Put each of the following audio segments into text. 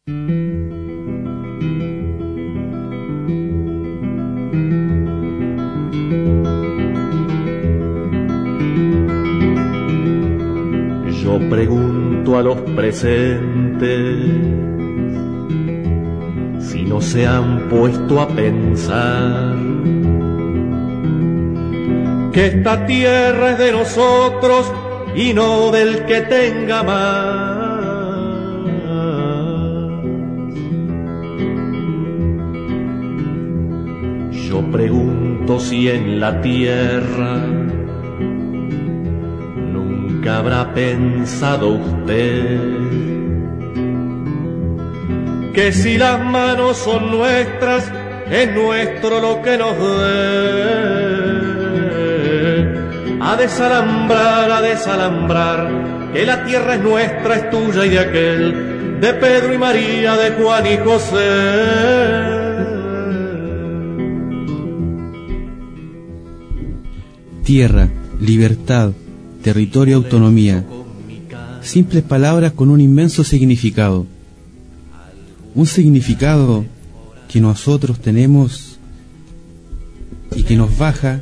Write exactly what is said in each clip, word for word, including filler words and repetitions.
Yo pregunto a los presentes si no se han puesto a pensar que esta tierra es de nosotros y no del que tenga más. Yo pregunto si en la tierra nunca habrá pensado usted que si las manos son nuestras, es nuestro lo que nos dé. A desalambrar, a desalambrar, que la tierra es nuestra, es tuya y de aquel, de Pedro y María, de Juan y José. Tierra, libertad, territorio, autonomía. Simples palabras con un inmenso significado. Un significado que nosotros tenemos y que nos baja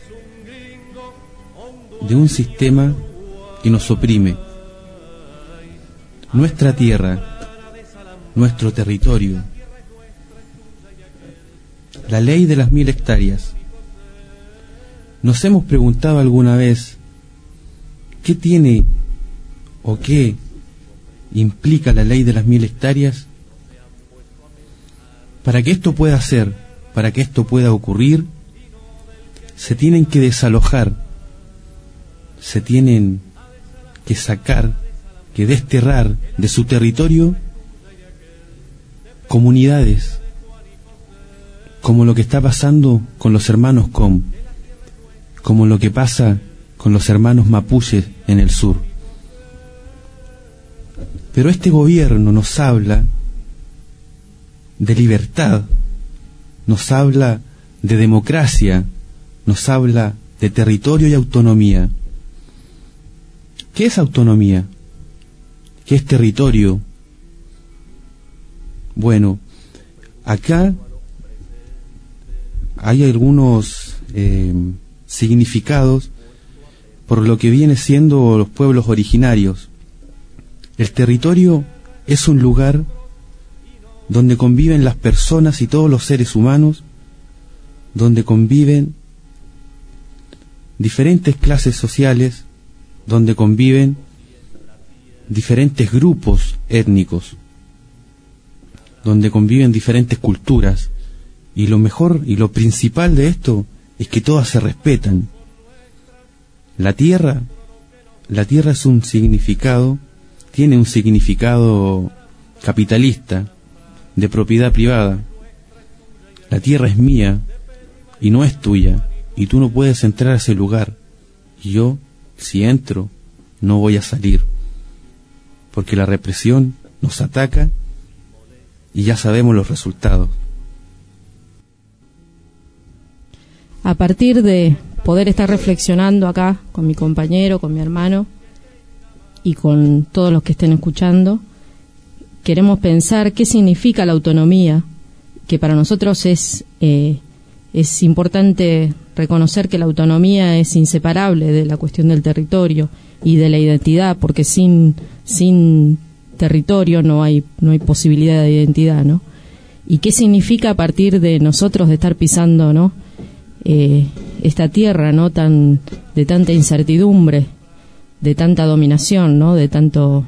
de un sistema que nos oprime. Nuestra tierra, nuestro territorio, la ley de las mil hectáreas. ¿Nos hemos preguntado alguna vez qué tiene o qué implica la ley de las mil hectáreas? Para que esto pueda ser, para que esto pueda ocurrir, se tienen que desalojar, se tienen que sacar, que desterrar de su territorio comunidades, como lo que está pasando con los hermanos Com, como lo que pasa con los hermanos mapuches en el sur. Pero este gobierno nos habla de libertad, nos habla de democracia, nos habla de territorio y autonomía. ¿Qué es autonomía? ¿Qué es territorio? Bueno, acá hay algunos eh, significados por lo que viene siendo los pueblos originarios. El territorio es un lugar donde conviven las personas y todos los seres humanos, donde conviven diferentes clases sociales, donde conviven diferentes grupos étnicos, donde conviven diferentes culturas, y lo mejor y lo principal de esto es que todas se respetan. La tierra, la tierra es un significado, tiene un significado capitalista, de propiedad privada. La tierra es mía y no es tuya, y tú no puedes entrar a ese lugar. Y yo, si entro, no voy a salir, porque la represión nos ataca y ya sabemos los resultados. A partir de poder estar reflexionando acá con mi compañero, con mi hermano y con todos los que estén escuchando, queremos pensar qué significa la autonomía, que para nosotros es eh, es importante reconocer que la autonomía es inseparable de la cuestión del territorio y de la identidad, porque sin sin territorio no hay no hay posibilidad de identidad, ¿no? Y qué significa a partir de nosotros de estar pisando, ¿no? Eh, esta tierra, ¿no? Tan de tanta incertidumbre, de tanta dominación, ¿no? De tanto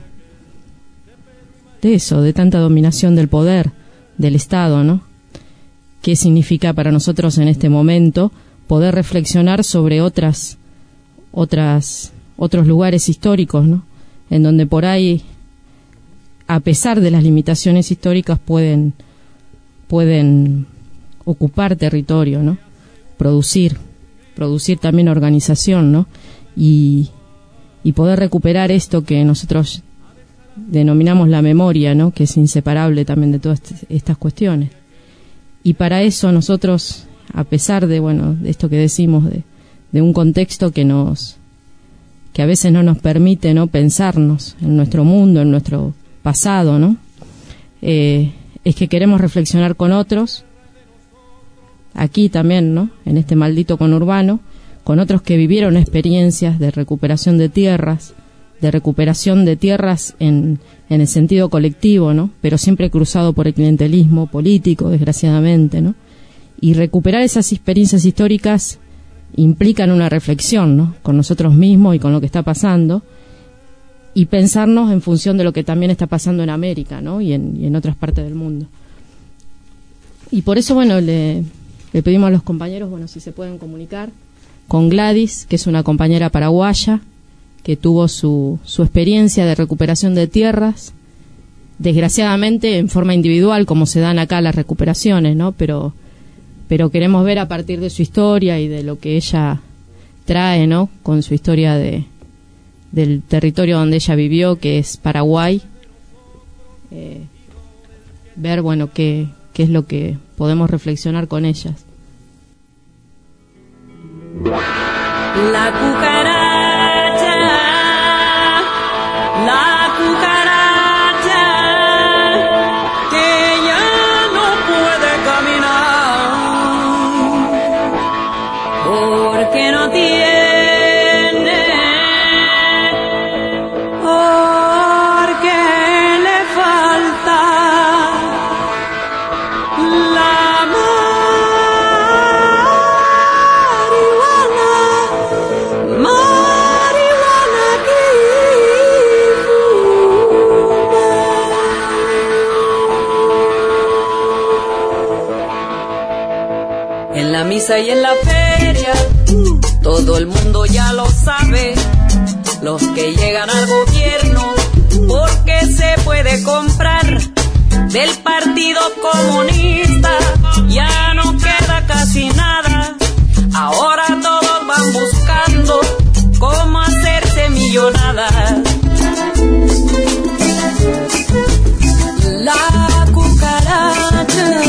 de eso, de tanta dominación del poder, del Estado, ¿no? ¿Qué significa para nosotros en este momento poder reflexionar sobre otras, otras, otros lugares históricos, ¿no? En donde por ahí, a pesar de las limitaciones históricas, pueden, pueden ocupar territorio, ¿no? Producir, producir también organización, ¿no? Y, y poder recuperar esto que nosotros denominamos la memoria, ¿no? Que es inseparable también de todas estas cuestiones. Y para eso nosotros, a pesar de, bueno, de esto que decimos, de, de un contexto que nos, que a veces no nos permite, ¿no? Pensarnos en nuestro mundo, en nuestro pasado, ¿no? eh, es que queremos reflexionar con otros, aquí también, ¿no?, en este maldito conurbano, con otros que vivieron experiencias de recuperación de tierras, de recuperación de tierras en, en el sentido colectivo, ¿no?, pero siempre cruzado por el clientelismo político, desgraciadamente, ¿no? Y recuperar esas experiencias históricas implican una reflexión, ¿no?, con nosotros mismos y con lo que está pasando, y pensarnos en función de lo que también está pasando en América, ¿no?, y en, y en otras partes del mundo. Y por eso, bueno, le, le pedimos a los compañeros, bueno, si se pueden comunicar con Gladys, que es una compañera paraguaya, que tuvo su, su experiencia de recuperación de tierras, desgraciadamente en forma individual, como se dan acá las recuperaciones, ¿no?, pero, pero queremos ver a partir de su historia y de lo que ella trae, ¿no?, con su historia de del territorio donde ella vivió, que es Paraguay, eh, ver, bueno, qué, qué es lo que podemos reflexionar con ellas. La cucaracha, la cucaracha, que ya no puede caminar, porque no tiene, porque le falta la en la misa y en la feria, todo el mundo ya lo sabe. Los que llegan al gobierno, porque se puede comprar del Partido Comunista, ya no queda casi nada. Ahora todos van buscando cómo hacerse millonadas. La cucaracha,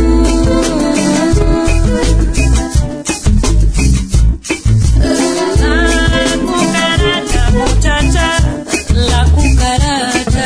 la cucaracha,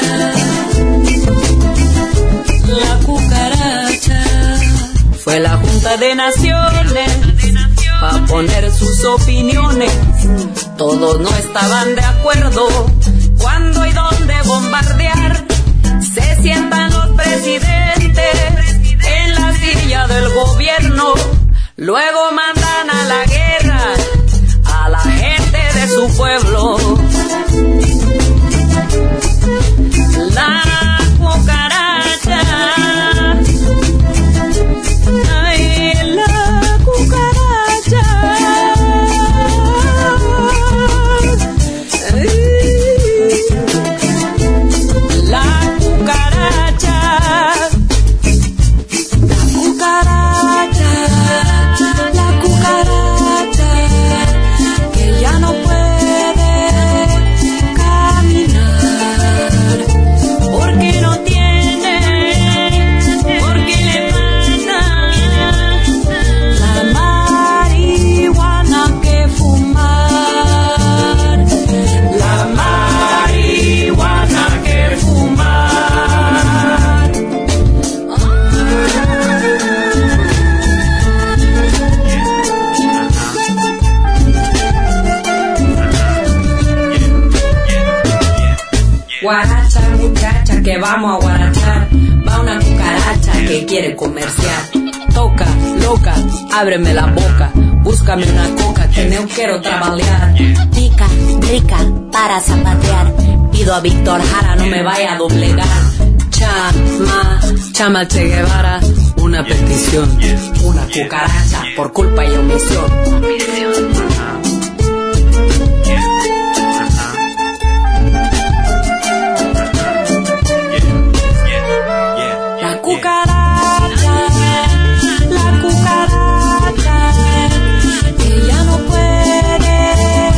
la cucaracha, fue la Junta de Naciones pa' poner sus opiniones. Todos no estaban de acuerdo cuándo y dónde bombardear. Se sientan los presidentes en la silla del gobierno, luego mandan a la guerra a la gente de su pueblo. La cucaracha, ay, la cucaracha, ay, la cucaracha, la cucaracha, la cucaracha, que ya no puede caminar, porque no tiene, porque le falta la marihuana que fumar, la marihuana que fumar. Guaracha, muchacha, que vamos a guarachar. Va una cucaracha que quiere comerciar. Toca, loca, ábreme la boca. Búscame una coca que no quiero trabajar. Rica, rica, para zapatear. Pido a Víctor Jara, no me vaya a doblegar. Chama, chama Che Guevara, una petición. Una cucaracha por culpa y omisión. La cucaracha, la cucaracha, que ya no puede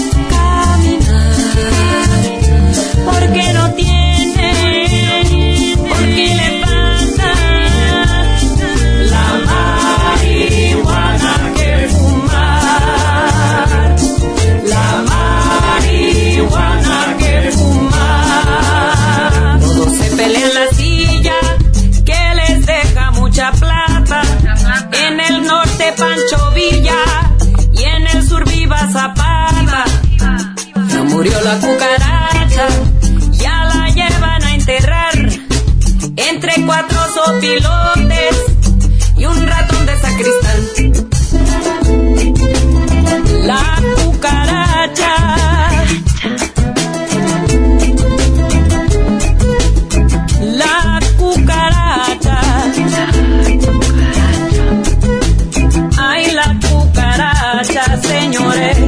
caminar, porque no tiene, porque le falta la marihuana que fumar. cuatro sopilotes y un ratón de sacristán. La cucaracha, la cucaracha, ay, la cucaracha, señores.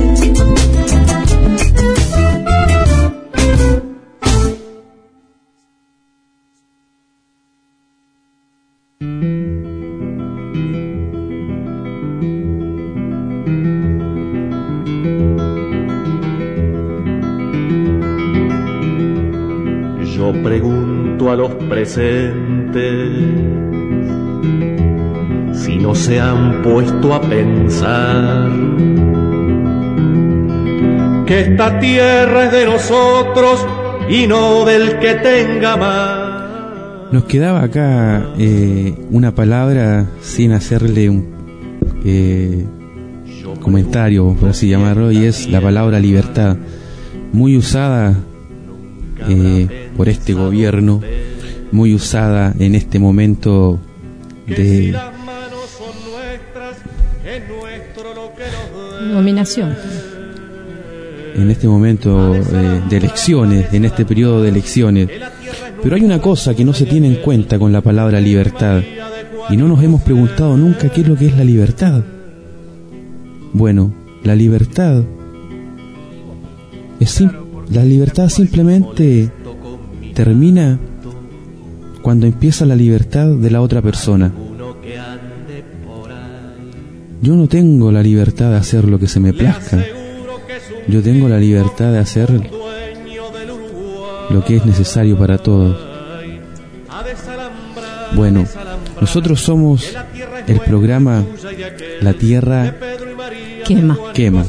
Yo pregunto a los presentes si no se han puesto a pensar que esta tierra es de nosotros y no del que tenga más. Nos quedaba acá eh, una palabra sin hacerle un eh, comentario, por así llamarlo, y es la palabra libertad, muy usada eh, por este gobierno, muy usada en este momento de nominación, en este momento eh, de elecciones, en este periodo de elecciones. Pero hay una cosa que no se tiene en cuenta con la palabra libertad, y no nos hemos preguntado nunca qué es lo que es la libertad. Bueno, la libertad es sim- la libertad simplemente termina cuando empieza la libertad de la otra persona. Yo no tengo la libertad de hacer lo que se me plazca. Yo tengo la libertad de hacer lo que es necesario para todos. Bueno, nosotros somos el programa La Tierra quema. Quema.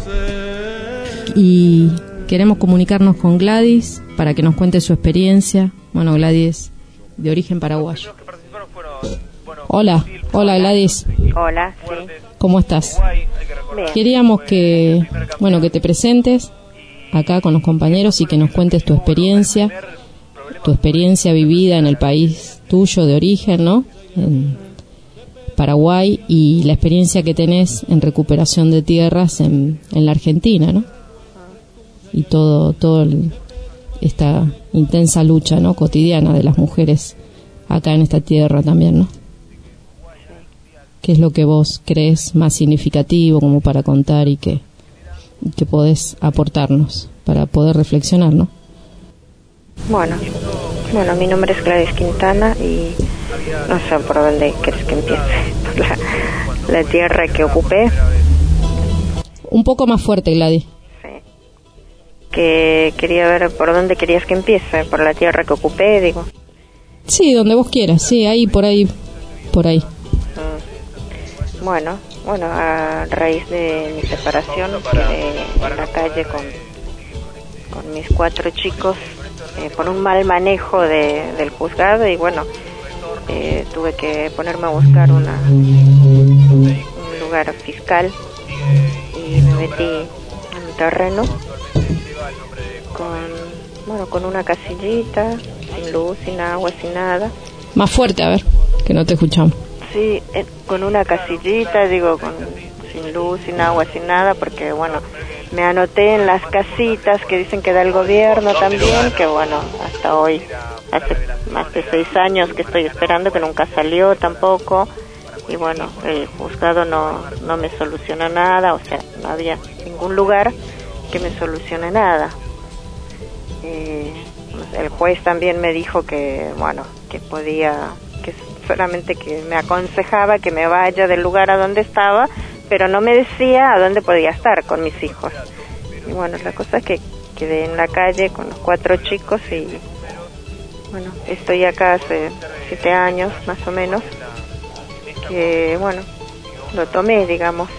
Y queremos comunicarnos con Gladys para que nos cuente su experiencia. Bueno, Gladys, de origen paraguayo. Hola, hola Gladys. Hola, sí. ¿Cómo estás? Bien. Queríamos que, bueno, que te presentes acá con los compañeros y que nos cuentes tu experiencia, tu experiencia vivida en el país tuyo de origen, ¿no? En Paraguay, y la experiencia que tenés en recuperación de tierras en, en la Argentina, ¿no? Y todo, todo el, esta intensa lucha, ¿no? Cotidiana de las mujeres acá en esta tierra también, ¿no? ¿Qué es lo que vos crees más significativo como para contar y que, y que podés aportarnos para poder reflexionar, ¿no? Bueno, bueno, mi nombre es Gladys Quintana y no sé por dónde querés que empiece. Por la, la tierra que ocupé. Un poco más fuerte, Gladys. Sí. Que quería ver por dónde querías que empiece. Por la tierra que ocupé, digo. Sí, donde vos quieras, sí, ahí, por ahí, por ahí. Mm. Bueno, bueno, a raíz de mi separación quedé en la calle con, con mis cuatro chicos eh, por un mal manejo de, del juzgado y bueno, eh, tuve que ponerme a buscar una, un lugar fiscal y me metí en un terreno con, bueno, con una casillita, sin luz, sin agua, sin nada. Más fuerte, a ver, que no te escuchamos. Sí, eh, con una casillita, digo, con, sin luz, sin agua, sin nada, porque bueno, me anoté en las casitas que dicen que da el gobierno también, que bueno, hasta hoy, hace más de seis años que estoy esperando, que nunca salió tampoco, y bueno, el juzgado no, no me soluciona nada, o sea, no había ningún lugar que me solucione nada. Eh, el juez también me dijo que, bueno, que podía, que solamente que me aconsejaba que me vaya del lugar a donde estaba, pero no me decía a dónde podía estar con mis hijos. Y bueno, la cosa es que quedé en la calle con los cuatro chicos y bueno, estoy acá hace siete años más o menos, que bueno, lo tomé, digamos.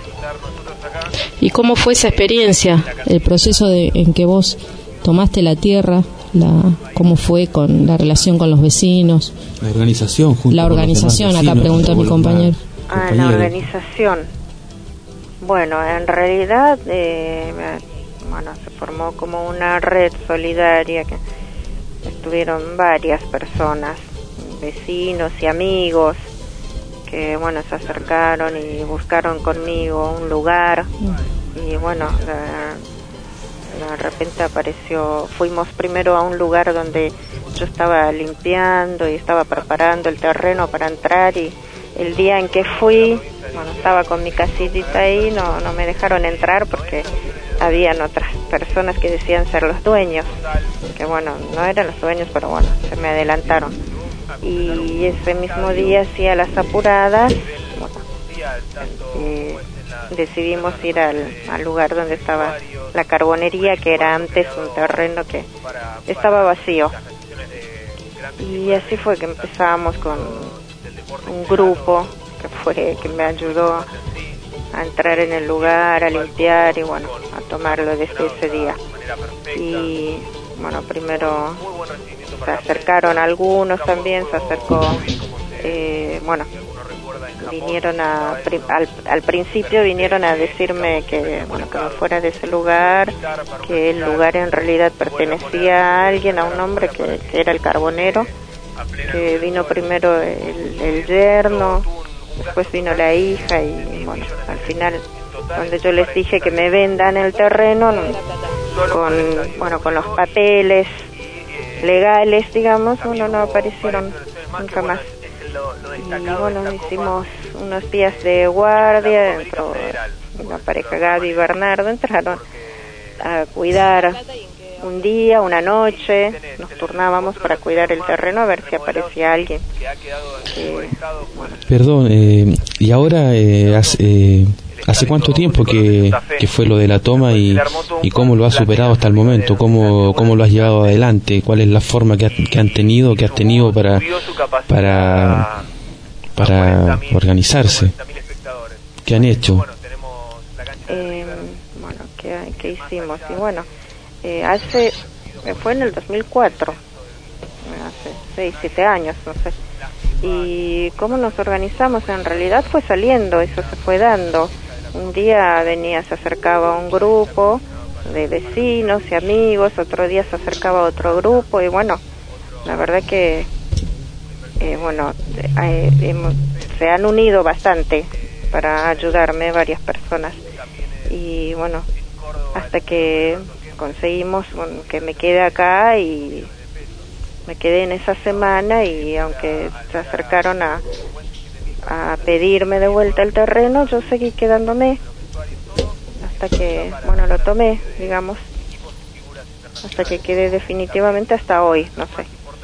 ¿Y cómo fue esa experiencia, el proceso de, en que vos tomaste la tierra, la, cómo fue con la relación con los vecinos? La organización, junto La con los organización, demás acá vecinos, pregunta mi con los compañero. demás Ah, la compañeros. organización. Bueno, en realidad, eh, bueno, se formó como una red solidaria que estuvieron varias personas, vecinos y amigos que, bueno, se acercaron y buscaron conmigo un lugar. Y bueno, de, de repente apareció, fuimos primero a un lugar donde yo estaba limpiando y estaba preparando el terreno para entrar, y el día en que fui, bueno, estaba con mi casillita ahí, no, no me dejaron entrar porque habían otras personas que decían ser los dueños, que bueno, no eran los dueños, pero bueno, se me adelantaron. Y ese mismo día, sí, a las apuradas, bueno, eh, decidimos ir al, al lugar donde estaba la carbonería, que era antes un terreno que estaba vacío. Y así fue que empezamos con un grupo que fue que me ayudó a entrar en el lugar, a limpiar y bueno, a tomarlo desde ese día. Y bueno, primero se acercaron algunos también, se acercó, eh, bueno, vinieron a, al, al principio vinieron a decirme que, bueno, que me fuera de ese lugar, que el lugar en realidad pertenecía a alguien, a un hombre que, que era el carbonero, que vino primero el, el yerno, después vino la hija y bueno, al final, donde yo les dije que me vendan el terreno con, bueno, con los papeles legales, digamos, bueno, no aparecieron nunca más. Y bueno, hicimos unos días de guardia, entró una pareja, Gaby y Bernardo, entraron a cuidar un día, una noche, nos turnábamos para cuidar el terreno a ver si aparecía alguien. Eh, bueno. Perdón, eh, y ahora eh, hace, eh, ¿hace cuánto tiempo que, que fue lo de la toma y, y cómo lo has superado hasta el momento? ¿Cómo, cómo lo has llevado adelante? ¿Cuál es la forma que, ha, que han tenido, que has tenido para, para, para organizarse? ¿Qué han hecho? Eh, bueno, ¿qué, qué hicimos? Y bueno, eh, hace, fue en el dos mil cuatro, hace seis, siete años, no sé. Y cómo nos organizamos, en realidad fue saliendo, eso se fue dando. Un día venía, se acercaba un grupo de vecinos y amigos, otro día se acercaba otro grupo, y bueno, la verdad que eh, bueno, eh, hemos, se han unido bastante para ayudarme varias personas, y bueno, hasta que conseguimos, bueno, que me quede acá, y me quedé en esa semana, y aunque se acercaron a, a pedirme de vuelta el terreno, yo seguí quedándome hasta que, bueno, lo tomé, digamos, hasta que quedé definitivamente hasta hoy, no sé.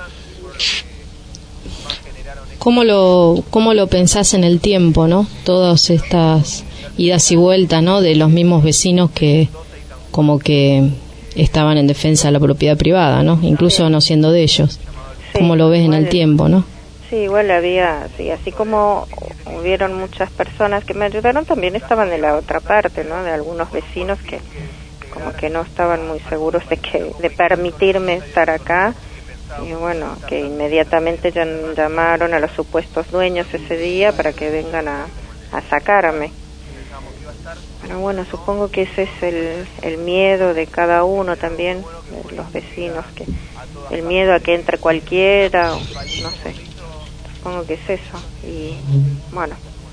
¿Cómo lo, cómo lo pensás en el tiempo, no? Todas estas idas y vueltas, ¿no? De los mismos vecinos que como que estaban en defensa de la propiedad privada, ¿no? Incluso sí, no siendo de ellos. Sí, ¿cómo lo ves en el tiempo, no? Sí, igual había, sí, así como hubieron muchas personas que me ayudaron, también estaban de la otra parte, ¿no? De algunos vecinos que como que no estaban muy seguros de que de permitirme estar acá, y bueno, que inmediatamente ya llamaron a los supuestos dueños ese día para que vengan a, a sacarme. Pero bueno, supongo que ese es el, el miedo de cada uno también, de los vecinos, que el miedo a que entre cualquiera, o, no sé, supongo que es eso. Y bueno.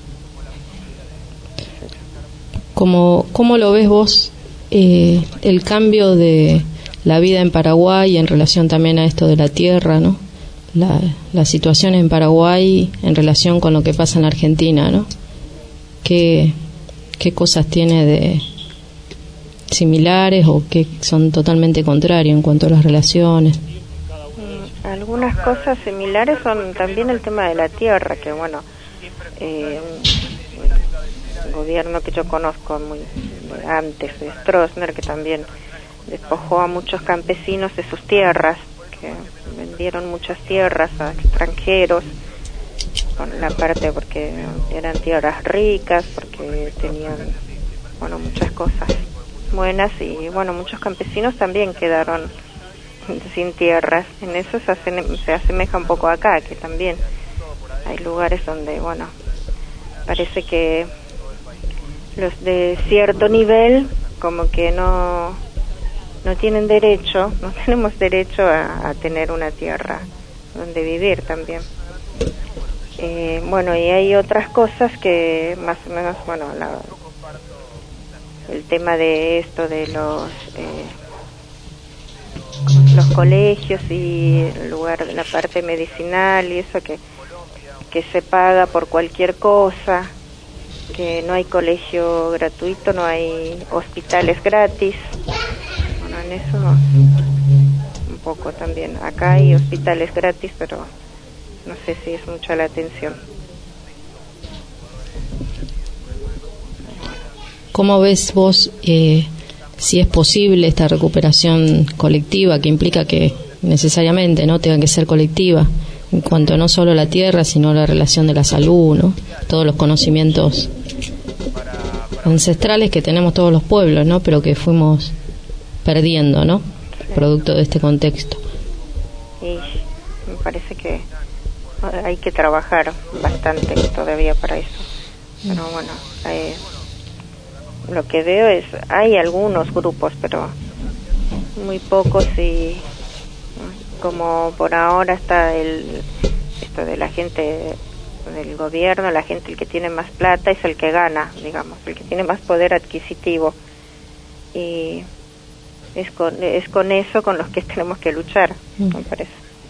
¿Cómo, cómo lo ves vos, eh, el cambio de la vida en Paraguay en relación también a esto de la tierra, ¿no? La, la situación en Paraguay en relación con lo que pasa en Argentina, ¿no? ¿Qué, qué cosas tiene de similares o qué son totalmente contrarias en cuanto a las relaciones? Algunas cosas similares son también el tema de la tierra, que bueno, eh, un gobierno que yo conozco muy antes de Stroessner, que también despojó a muchos campesinos de sus tierras, que vendieron muchas tierras a extranjeros, con la parte porque eran tierras ricas, porque tenían, bueno, muchas cosas buenas, y bueno, muchos campesinos también quedaron sin tierras. En eso se, hace, se asemeja un poco acá, que también hay lugares donde, bueno, parece que los de cierto nivel como que no no tienen derecho, no tenemos derecho a, a tener una tierra donde vivir también. Eh, bueno, y hay otras cosas que más o menos, bueno, la, el tema de esto de los eh, los colegios y el lugar, la parte medicinal y eso que que se paga por cualquier cosa, que no hay colegio gratuito, no hay hospitales gratis. Bueno, en eso un poco también. Acá hay hospitales gratis, pero no sé si es mucha la atención. ¿Cómo ves vos eh, si es posible esta recuperación colectiva, que implica que necesariamente no tenga que ser colectiva, en cuanto no solo a la tierra, sino a la relación de la salud, ¿no? Todos los conocimientos ancestrales que tenemos todos los pueblos, ¿no? Pero que fuimos perdiendo, ¿no? Sí. Producto de este contexto. Y me parece que hay que trabajar bastante todavía para eso. Pero bueno, eh, lo que veo es, hay algunos grupos, pero muy pocos, y como por ahora está el esto de la gente del gobierno, la gente, el que tiene más plata es el que gana, digamos, el que tiene más poder adquisitivo, y es con, es con eso con los que tenemos que luchar, mm. me parece,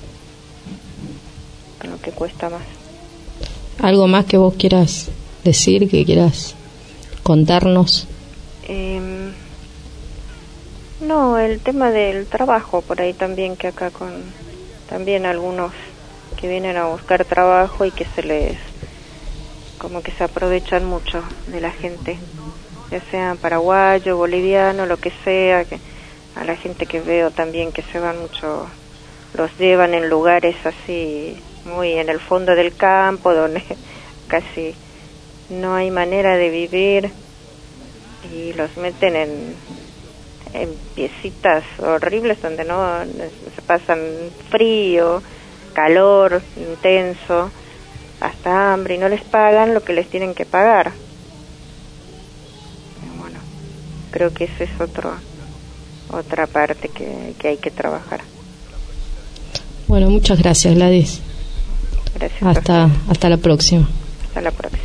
lo que cuesta más. ¿Algo más que vos quieras decir, que quieras contarnos? Eh, no, el tema del trabajo, por ahí también, que acá con también algunos que vienen a buscar trabajo y que se les, como que se aprovechan mucho de la gente, ya sean paraguayo, boliviano, lo que sea, que a la gente que veo también que se van mucho, los llevan en lugares así, muy en el fondo del campo, donde casi no hay manera de vivir, y los meten en, en piecitas horribles donde no se pasan frío, calor intenso, hasta hambre, y no les pagan lo que les tienen que pagar. Bueno, creo que esa es otro, otra parte que, que hay que trabajar. Bueno, muchas gracias, Gladys. Gracias. Hasta, hasta la próxima. Hasta la próxima.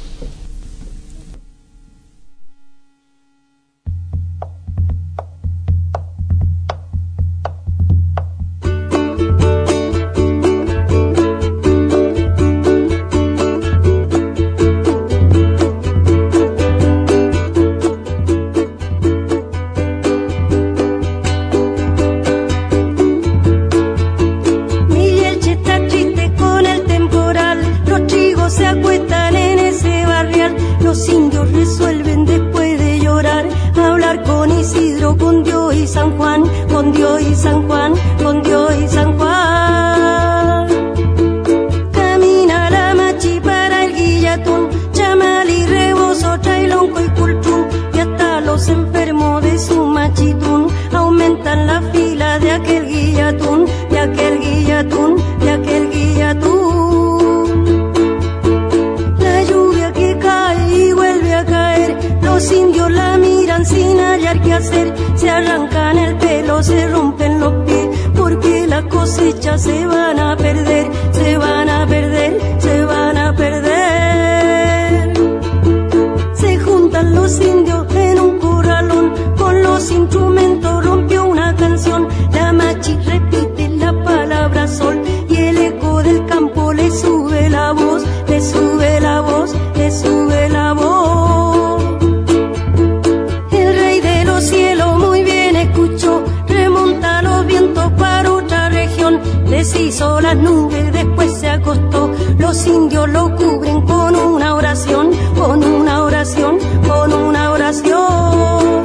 Deshizo las nubes, después se acostó. Los indios lo cubren con una oración, con una oración, con una oración.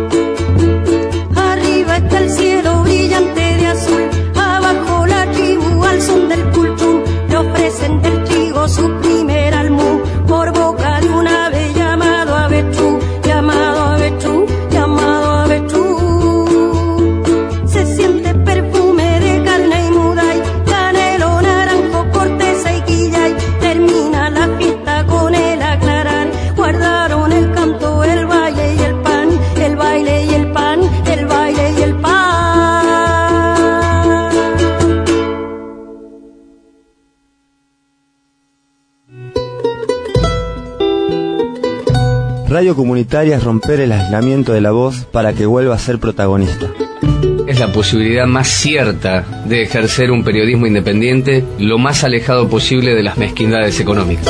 Arriba está el cielo brillante de azul, abajo la tribu al son del culchum. Le ofrecen del trigo su primer almú, por boca de un ave llamado avestruz, llamado avestruz, llamado avestruz. Se siente perfume de carne y muday, canelo, naranjo, corteza y quillay. Termina la fiesta con el aclarar, guardaron el canto, el baile y el pan, el baile y el pan, el baile y el pan. Radio comunitaria es romper el aislamiento de la voz para que vuelva a ser protagonista. Es la posibilidad más cierta de ejercer un periodismo independiente lo más alejado posible de las mezquindades económicas.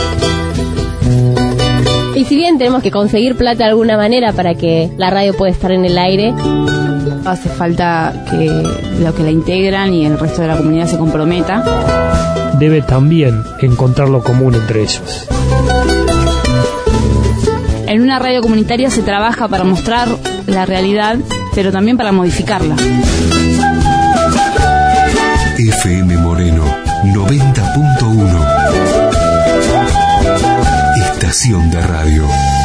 Y si bien tenemos que conseguir plata de alguna manera para que la radio pueda estar en el aire, hace falta que los que la integran y el resto de la comunidad se comprometa. Debe también encontrar lo común entre ellos. En una radio comunitaria se trabaja para mostrar la realidad, pero también para modificarla. F M Moreno noventa punto uno. Estación de radio.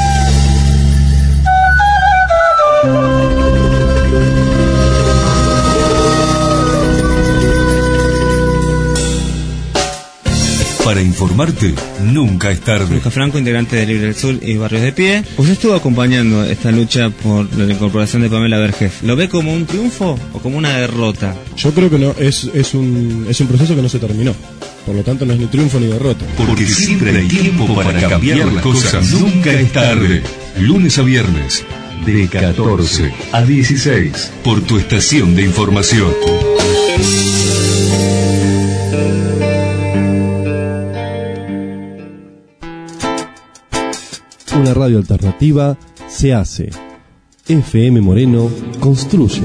Para informarte, nunca es tarde. Lucas Franco, integrante de Libre del Sur y Barrios de Pie. Usted estuvo acompañando esta lucha por la incorporación de Pamela Vergés. ¿Lo ve como un triunfo o como una derrota? Yo creo que no, es, es, un, es un proceso que no se terminó. Por lo tanto, no es ni triunfo ni derrota. Porque siempre hay tiempo para cambiar las cosas. Nunca es tarde. Lunes a viernes, de catorce a dieciséis, por tu estación de información. Una radio alternativa se hace. F M Moreno construye.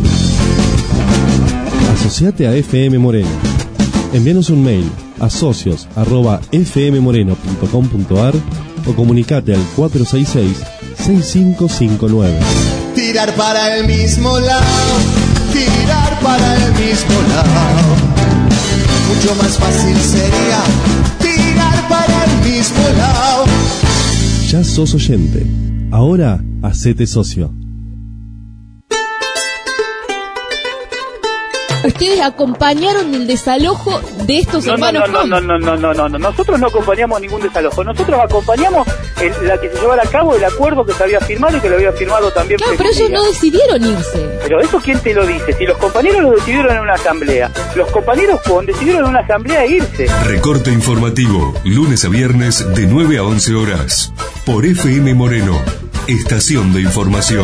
Asociate a F M Moreno. Envíanos un mail a socios arroba f m moreno punto com punto a r o comunicate al cuatro seis seis, seis cinco cinco nueve. Tirar para el mismo lado, tirar para el mismo lado. Mucho más fácil sería tirar para el mismo lado. Ya sos oyente. Ahora, hacete socio. Ustedes acompañaron el desalojo de estos no, hermanos. No, no, no, no, no, no, no, nosotros no acompañamos ningún desalojo. Nosotros acompañamos el, la que se llevara a cabo el acuerdo que se había firmado y que lo había firmado también. Claro, pero ellos no decidieron irse. Pero eso, ¿quién te lo dice? Si los compañeros lo decidieron en una asamblea, los compañeros decidieron en una asamblea irse. Recorte informativo, lunes a viernes de nueve a once horas, por F M Moreno, estación de información.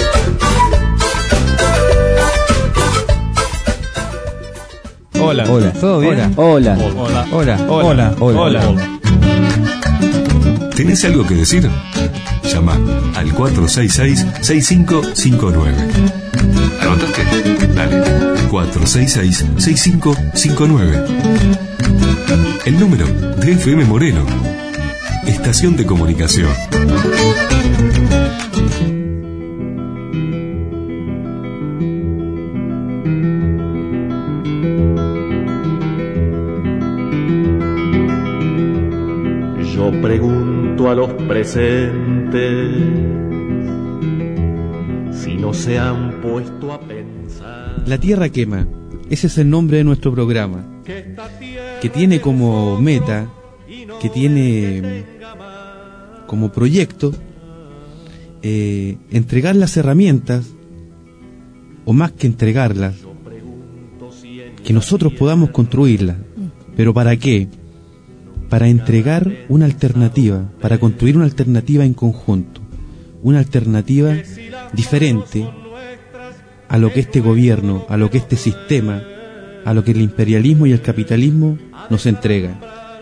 Hola, hola, ¿todo bien? Hola. Hola, hola, hola, hola, hola. ¿Tenés algo que decir? Llama al cuatro seis seis, seis cinco cinco nueve. ¿Anotaste? Dale. cuatro seis seis, seis cinco cinco nueve. El número de F M Moreno, estación de comunicación. Yo pregunto a los presentes si no se han puesto a pensar. La Tierra Quema, ese es el nombre de nuestro programa, que tiene como meta, que tiene como proyecto eh, entregar las herramientas, o más que entregarlas, que nosotros podamos construirlas. ¿Pero para qué? Para entregar una alternativa, para construir una alternativa en conjunto, una alternativa diferente a lo que este gobierno, a lo que este sistema, a lo que el imperialismo y el capitalismo nos entregan.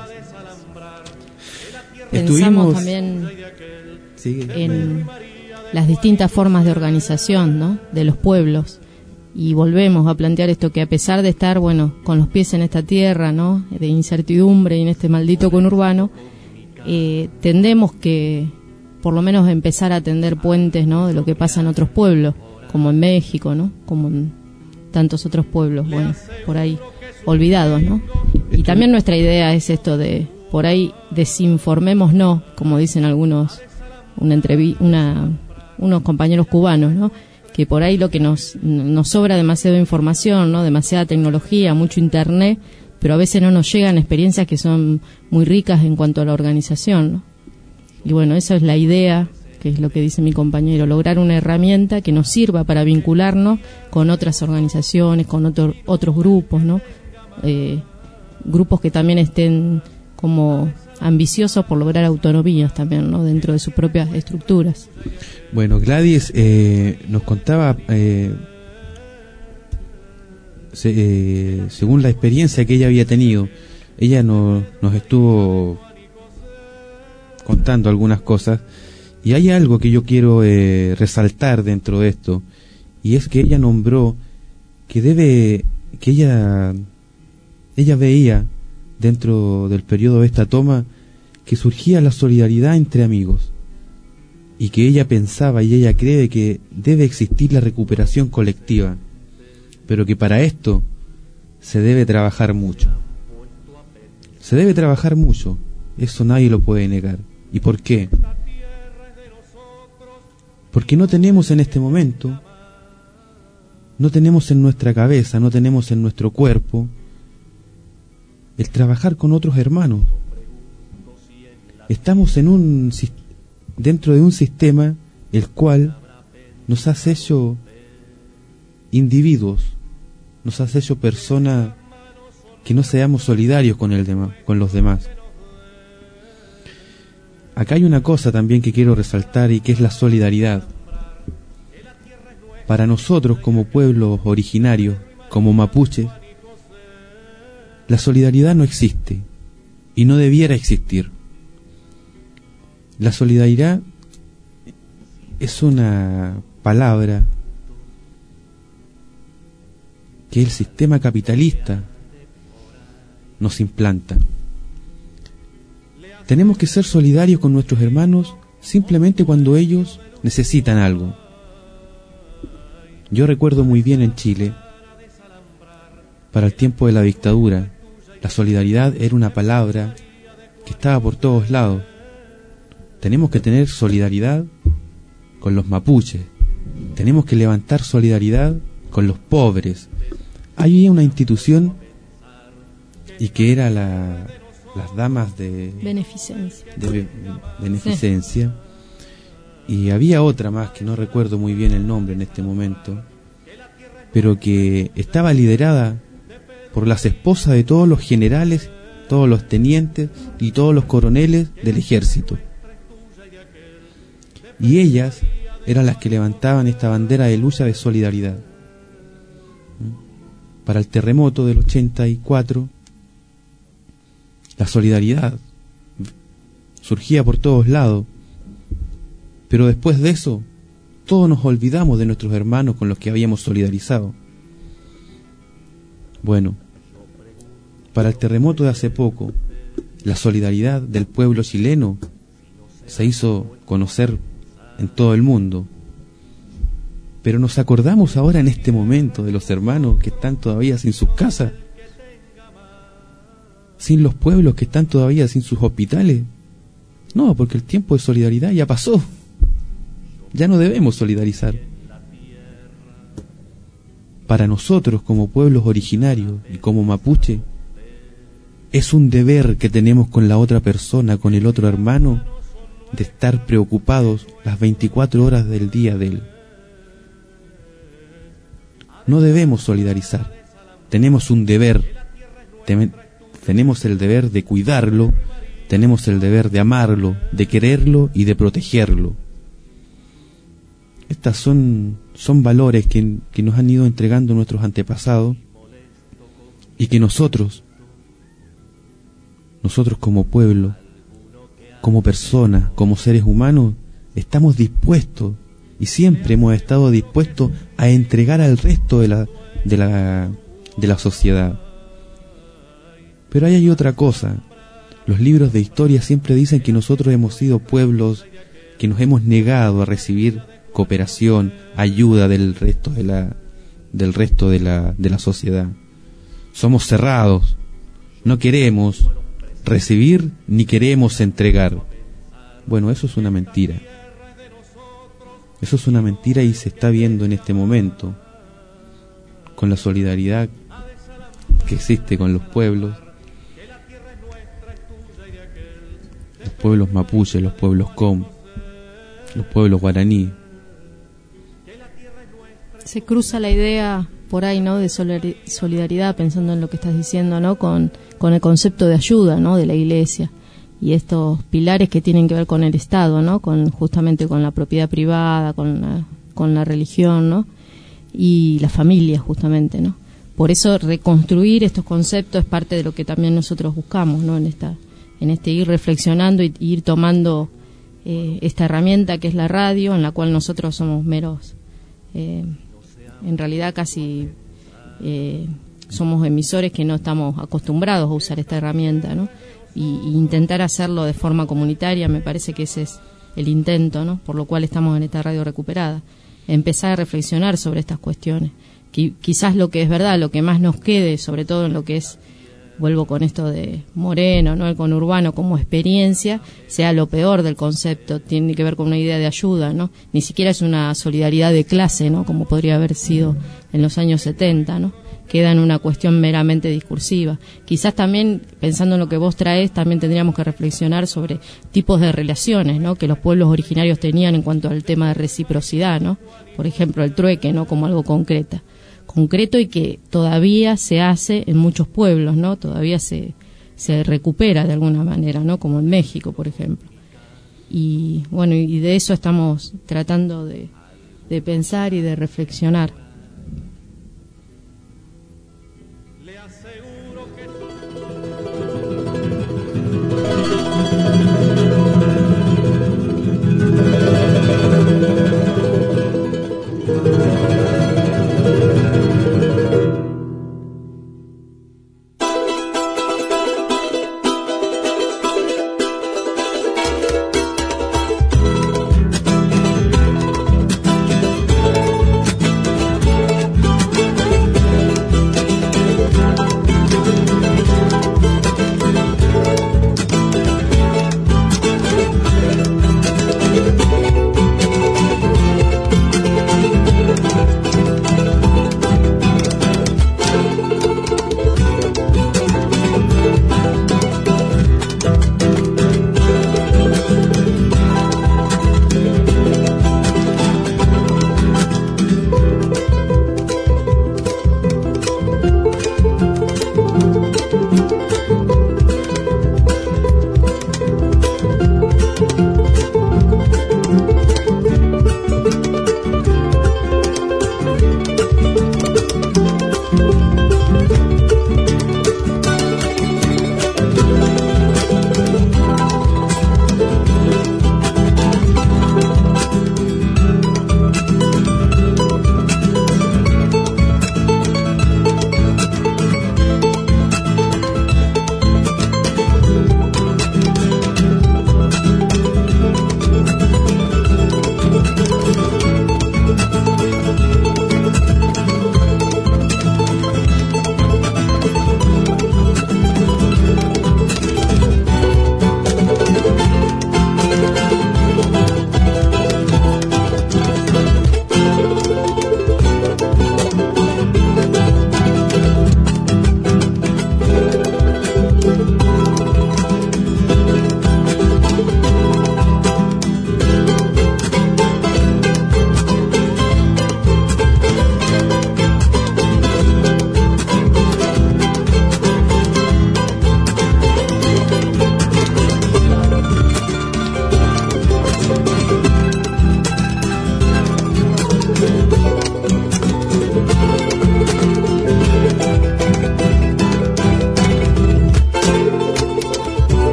Pensamos Estuvimos... también ¿Sí? en las distintas formas de organización, ¿no?, de los pueblos. Y volvemos a plantear esto, que a pesar de estar, bueno, con los pies en esta tierra, ¿no?, de incertidumbre y en este maldito conurbano, eh, tendemos que, por lo menos, empezar a tender puentes, ¿no?, de lo que pasa en otros pueblos, como en México, ¿no?, como en tantos otros pueblos, bueno, por ahí olvidados, ¿no? Y también nuestra idea es esto de, por ahí, desinformémonos, como dicen algunos, una entrevi- una, unos compañeros cubanos, ¿no?, que por ahí lo que nos nos sobra demasiada información, ¿no?, demasiada tecnología, mucho internet, pero a veces no nos llegan experiencias que son muy ricas en cuanto a la organización, ¿no? Y bueno, esa es la idea, que es lo que dice mi compañero, lograr una herramienta que nos sirva para vincularnos con otras organizaciones, con otro, otros grupos, ¿no? Eh, grupos que también estén como ambiciosos por lograr autonomías también, ¿no? Dentro de sus propias estructuras. Bueno, Gladys eh, nos contaba, eh, se, eh, según la experiencia que ella había tenido, ella no, nos estuvo contando algunas cosas, y hay algo que yo quiero eh, resaltar dentro de esto, y es que ella nombró que debe, que ella, ella veía dentro del periodo de esta toma que surgía la solidaridad entre amigos, y que ella pensaba y ella cree que debe existir la recuperación colectiva, pero que para esto se debe trabajar mucho. Se debe trabajar mucho, eso nadie lo puede negar. ¿Y por qué? Porque no tenemos en este momento, no tenemos en nuestra cabeza, no tenemos en nuestro cuerpo el trabajar con otros hermanos. Estamos en un dentro de un sistema el cual nos hace hecho individuos, nos hace hecho personas que no seamos solidarios con el demás, con los demás. Acá hay una cosa también que quiero resaltar, y que es la solidaridad. Para nosotros como pueblos originarios, como mapuches, la solidaridad no existe y no debiera existir. La solidaridad es una palabra que el sistema capitalista nos implanta. Tenemos que ser solidarios con nuestros hermanos simplemente cuando ellos necesitan algo. Yo recuerdo muy bien en Chile, para el tiempo de la dictadura, la solidaridad era una palabra que estaba por todos lados. Tenemos que tener solidaridad con los mapuches, tenemos que levantar solidaridad con los pobres. Había una institución, y que era la, las damas de beneficencia, de be, beneficencia. Sí. Y había otra más que no recuerdo muy bien el nombre en este momento, pero que estaba liderada por las esposas de todos los generales, todos los tenientes y todos los coroneles del ejército. Y ellas eran las que levantaban esta bandera de lucha de solidaridad. Para el terremoto del ochenta y cuatro, la solidaridad surgía por todos lados, pero después de eso, todos nos olvidamos de nuestros hermanos con los que habíamos solidarizado. Bueno, para el terremoto de hace poco, la solidaridad del pueblo chileno se hizo conocer en todo el mundo. Pero nos acordamos ahora en este momento de los hermanos que están todavía sin sus casas, sin los pueblos que están todavía sin sus hospitales. No, porque el tiempo de solidaridad ya pasó. Ya no debemos solidarizar. Para nosotros como pueblos originarios y como mapuche, es un deber que tenemos con la otra persona, con el otro hermano, de estar preocupados las veinticuatro horas del día de él. No debemos solidarizar, tenemos un deber, Tem- tenemos el deber de cuidarlo, tenemos el deber de amarlo, de quererlo y de protegerlo. Estas son, son valores que, que nos han ido entregando nuestros antepasados, y que nosotros, nosotros como pueblo, como personas, como seres humanos, estamos dispuestos, y siempre hemos estado dispuestos a entregar al resto de la, de la, de la sociedad. Pero ahí hay otra cosa. Los libros de historia siempre dicen que nosotros hemos sido pueblos que nos hemos negado a recibir cooperación, ayuda del resto de la, del resto de la, de la sociedad. Somos cerrados, no queremos recibir ni queremos entregar. Bueno, eso es una mentira. Eso es una mentira, y se está viendo en este momento con la solidaridad que existe con los pueblos, los pueblos mapuches, los pueblos com, los pueblos guaraní. Se cruza la idea por ahí, ¿no?, de solidaridad, pensando en lo que estás diciendo, ¿no?, con, con el concepto de ayuda, ¿no?, de la iglesia. y estos pilares que tienen que ver con el Estado, ¿no? Con justamente con la propiedad privada, con la, con la religión, ¿no? Y la familia, justamente, ¿no? Por eso reconstruir estos conceptos es parte de lo que también nosotros buscamos, ¿no? En esta, en este ir reflexionando y, y ir tomando eh, esta herramienta que es la radio, en la cual nosotros somos meros, eh, en realidad casi eh, somos emisores que no estamos acostumbrados a usar esta herramienta, ¿no? Y, y intentar hacerlo de forma comunitaria, me parece que ese es el intento, ¿no? Por lo cual estamos en esta radio recuperada. Empezar a reflexionar sobre estas cuestiones. Qui- quizás lo que es verdad, lo que más nos quede, sobre todo en lo que es, vuelvo con esto de Moreno, ¿no? El conurbano como experiencia, sea lo peor del concepto, tiene que ver con una idea de ayuda, ¿no? Ni siquiera es una solidaridad de clase, ¿no? Como podría haber sido en los años setenta, ¿no? Queda en una cuestión meramente discursiva. Quizás también, pensando en lo que vos traes, también tendríamos que reflexionar sobre tipos de relaciones, ¿no? Que los pueblos originarios tenían en cuanto al tema de reciprocidad, ¿no? Por ejemplo, el trueque, ¿no? Como algo concreto. Concreto y que todavía se hace en muchos pueblos, ¿no? Todavía se, se recupera de alguna manera, ¿no? Como en México, por ejemplo. Y bueno, y de eso estamos tratando de, de pensar y de reflexionar.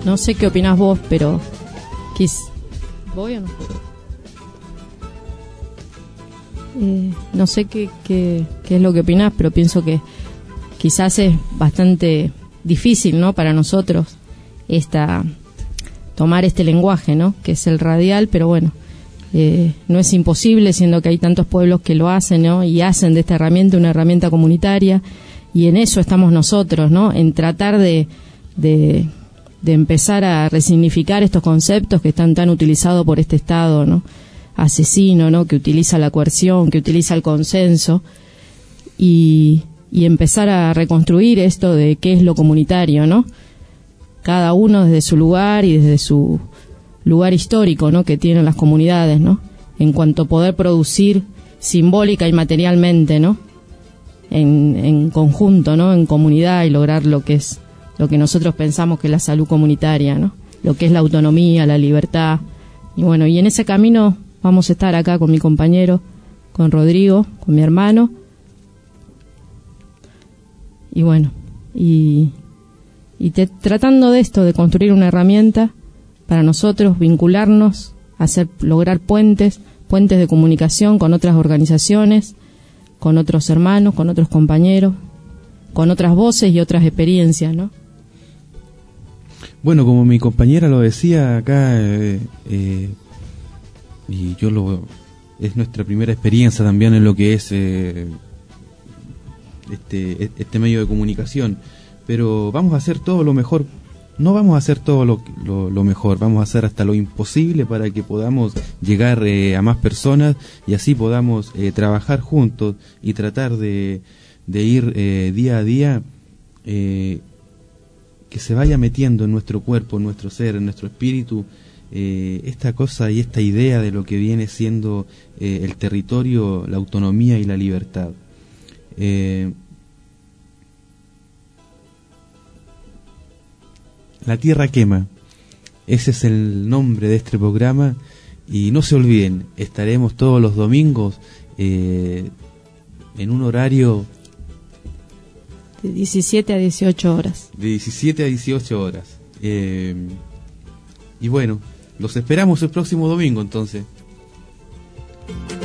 no sé qué opinás vos, pero quis... ¿voy o no? Eh, no sé qué, qué, qué es lo que opinás, pero pienso que quizás es bastante difícil, ¿no?, para nosotros esta tomar este lenguaje, ¿no?, que es el radial, pero bueno, eh, no es imposible, siendo que hay tantos pueblos que lo hacen, ¿no?, y hacen de esta herramienta una herramienta comunitaria, y en eso estamos nosotros, ¿no?, en tratar de, de, de empezar a resignificar estos conceptos que están tan utilizados por este Estado, ¿no?, asesino, ¿no?, que utiliza la coerción, que utiliza el consenso, y, y empezar a reconstruir esto de qué es lo comunitario, ¿no?, cada uno desde su lugar y desde su lugar histórico, ¿no?, que tienen las comunidades, ¿no?, en cuanto a poder producir simbólica y materialmente, ¿no?, en, en conjunto, ¿no?, en comunidad, y lograr lo que es lo que nosotros pensamos que es la salud comunitaria, ¿no?, lo que es la autonomía, la libertad. Y bueno, y en ese camino vamos a estar acá con mi compañero, con Rodrigo, con mi hermano. Y bueno, y, y te, tratando de esto, de construir una herramienta para nosotros, vincularnos, hacer, lograr puentes, puentes de comunicación con otras organizaciones, con otros hermanos, con otros compañeros, con otras voces y otras experiencias, ¿no? Bueno, como mi compañera lo decía acá, eh, eh, y yo lo es nuestra primera experiencia también en lo que es eh, este este medio de comunicación, pero vamos a hacer todo lo mejor, no vamos a hacer todo lo, lo, lo mejor, vamos a hacer hasta lo imposible para que podamos llegar eh, a más personas y así podamos eh, trabajar juntos y tratar de, de ir eh, día a día, eh, que se vaya metiendo en nuestro cuerpo, en nuestro ser, en nuestro espíritu, eh, esta cosa y esta idea de lo que viene siendo eh, el territorio, la autonomía y la libertad. Eh, La Tierra Quema, ese es el nombre de este programa, y no se olviden, estaremos todos los domingos eh, en un horario de diecisiete a dieciocho horas. De diecisiete a dieciocho horas. Eh, y bueno, los esperamos el próximo domingo entonces.